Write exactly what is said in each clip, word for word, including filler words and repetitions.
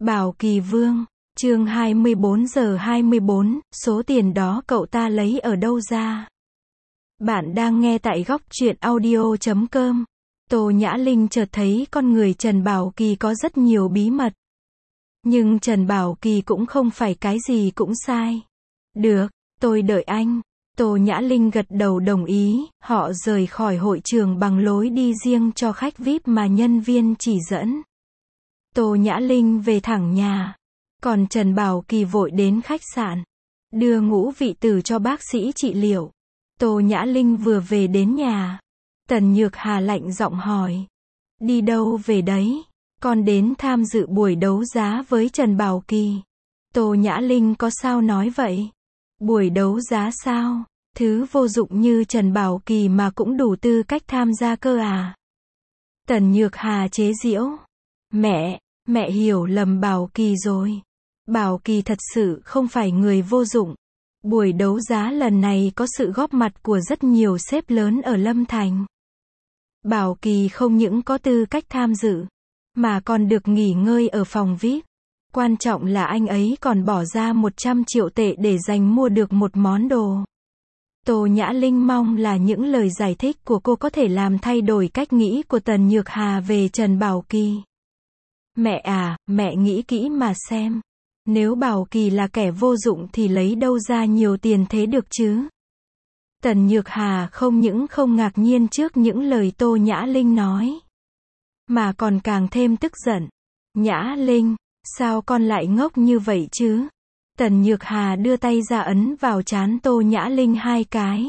Bảo Kỳ Vương, chương hai mươi bốn giờ hai mươi bốn, số tiền đó cậu ta lấy ở đâu ra? Bạn đang nghe tại góc truyện audio chấm com. Tô Nhã Linh chợt thấy con người Trần Bảo Kỳ có rất nhiều bí mật. Nhưng Trần Bảo Kỳ cũng không phải cái gì cũng sai. Được, tôi đợi anh. Tô Nhã Linh gật đầu đồng ý, họ rời khỏi hội trường bằng lối đi riêng cho khách vi ai pi mà nhân viên chỉ dẫn. Tô Nhã Linh về thẳng nhà. Còn Trần Bảo Kỳ vội đến khách sạn, đưa Ngũ Vị Tử cho bác sĩ trị liệu. Tô Nhã Linh vừa về đến nhà, Tần Nhược Hà lạnh giọng hỏi. Đi đâu về đấy? Con đến tham dự buổi đấu giá với Trần Bảo Kỳ. Tô Nhã Linh có sao nói vậy? Buổi đấu giá sao? Thứ vô dụng như Trần Bảo Kỳ mà cũng đủ tư cách tham gia cơ à? Tần Nhược Hà chế giễu. Mẹ, mẹ hiểu lầm Bảo Kỳ rồi. Bảo Kỳ thật sự không phải người vô dụng. Buổi đấu giá lần này có sự góp mặt của rất nhiều sếp lớn ở Lâm Thành. Bảo Kỳ không những có tư cách tham dự, mà còn được nghỉ ngơi ở phòng vi ai pi. Quan trọng là anh ấy còn bỏ ra một trăm triệu tệ để dành mua được một món đồ. Tô Nhã Linh mong là những lời giải thích của cô có thể làm thay đổi cách nghĩ của Tần Nhược Hà về Trần Bảo Kỳ. Mẹ à, mẹ nghĩ kỹ mà xem. Nếu Bảo Kỳ là kẻ vô dụng thì lấy đâu ra nhiều tiền thế được chứ? Tần Nhược Hà không những không ngạc nhiên trước những lời Tô Nhã Linh nói, mà còn càng thêm tức giận. Nhã Linh, sao con lại ngốc như vậy chứ? Tần Nhược Hà đưa tay ra ấn vào trán Tô Nhã Linh hai cái.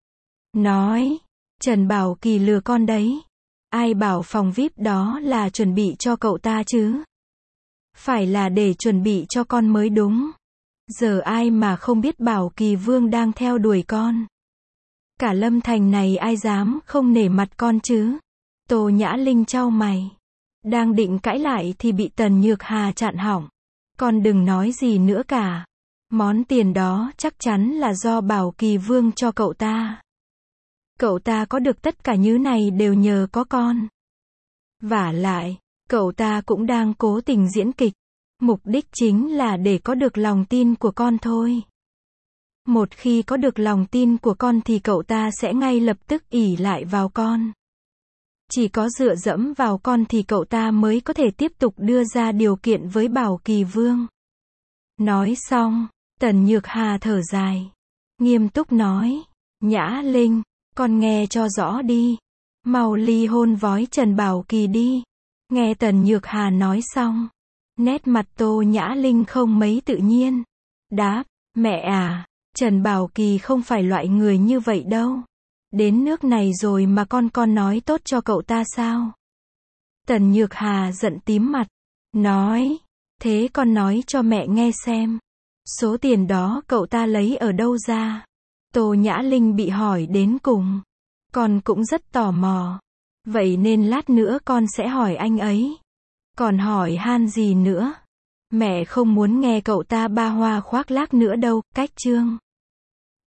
Nói, Trần Bảo Kỳ lừa con đấy. Ai bảo phòng vi ai pi đó là chuẩn bị cho cậu ta chứ? Phải là để chuẩn bị cho con mới đúng. Giờ ai mà không biết Bảo Kỳ Vương đang theo đuổi con. Cả Lâm Thành này ai dám không nể mặt con chứ? Tô Nhã Linh chau mày. Đang định cãi lại thì bị Tần Nhược Hà chặn họng. Con đừng nói gì nữa cả. Món tiền đó chắc chắn là do Bảo Kỳ Vương cho cậu ta. Cậu ta có được tất cả những này đều nhờ có con. Vả lại, cậu ta cũng đang cố tình diễn kịch. Mục đích chính là để có được lòng tin của con thôi. Một khi có được lòng tin của con thì cậu ta sẽ ngay lập tức ỷ lại vào con. Chỉ có dựa dẫm vào con thì cậu ta mới có thể tiếp tục đưa ra điều kiện với Bảo Kỳ Vương. Nói xong, Tần Nhược Hà thở dài, nghiêm túc nói. Nhã Linh, con nghe cho rõ đi. Mau ly hôn với Trần Bảo Kỳ đi. Nghe Tần Nhược Hà nói xong, nét mặt Tô Nhã Linh không mấy tự nhiên. Đáp, mẹ à, Trần Bảo Kỳ không phải loại người như vậy đâu. Đến nước này rồi mà con con nói tốt cho cậu ta sao? Tần Nhược Hà giận tím mặt, nói, thế con nói cho mẹ nghe xem. Số tiền đó cậu ta lấy ở đâu ra? Tô Nhã Linh bị hỏi đến cùng. Con cũng rất tò mò. Vậy nên lát nữa con sẽ hỏi anh ấy. Còn hỏi han gì nữa? Mẹ không muốn nghe cậu ta ba hoa khoác lác nữa đâu, cách chương.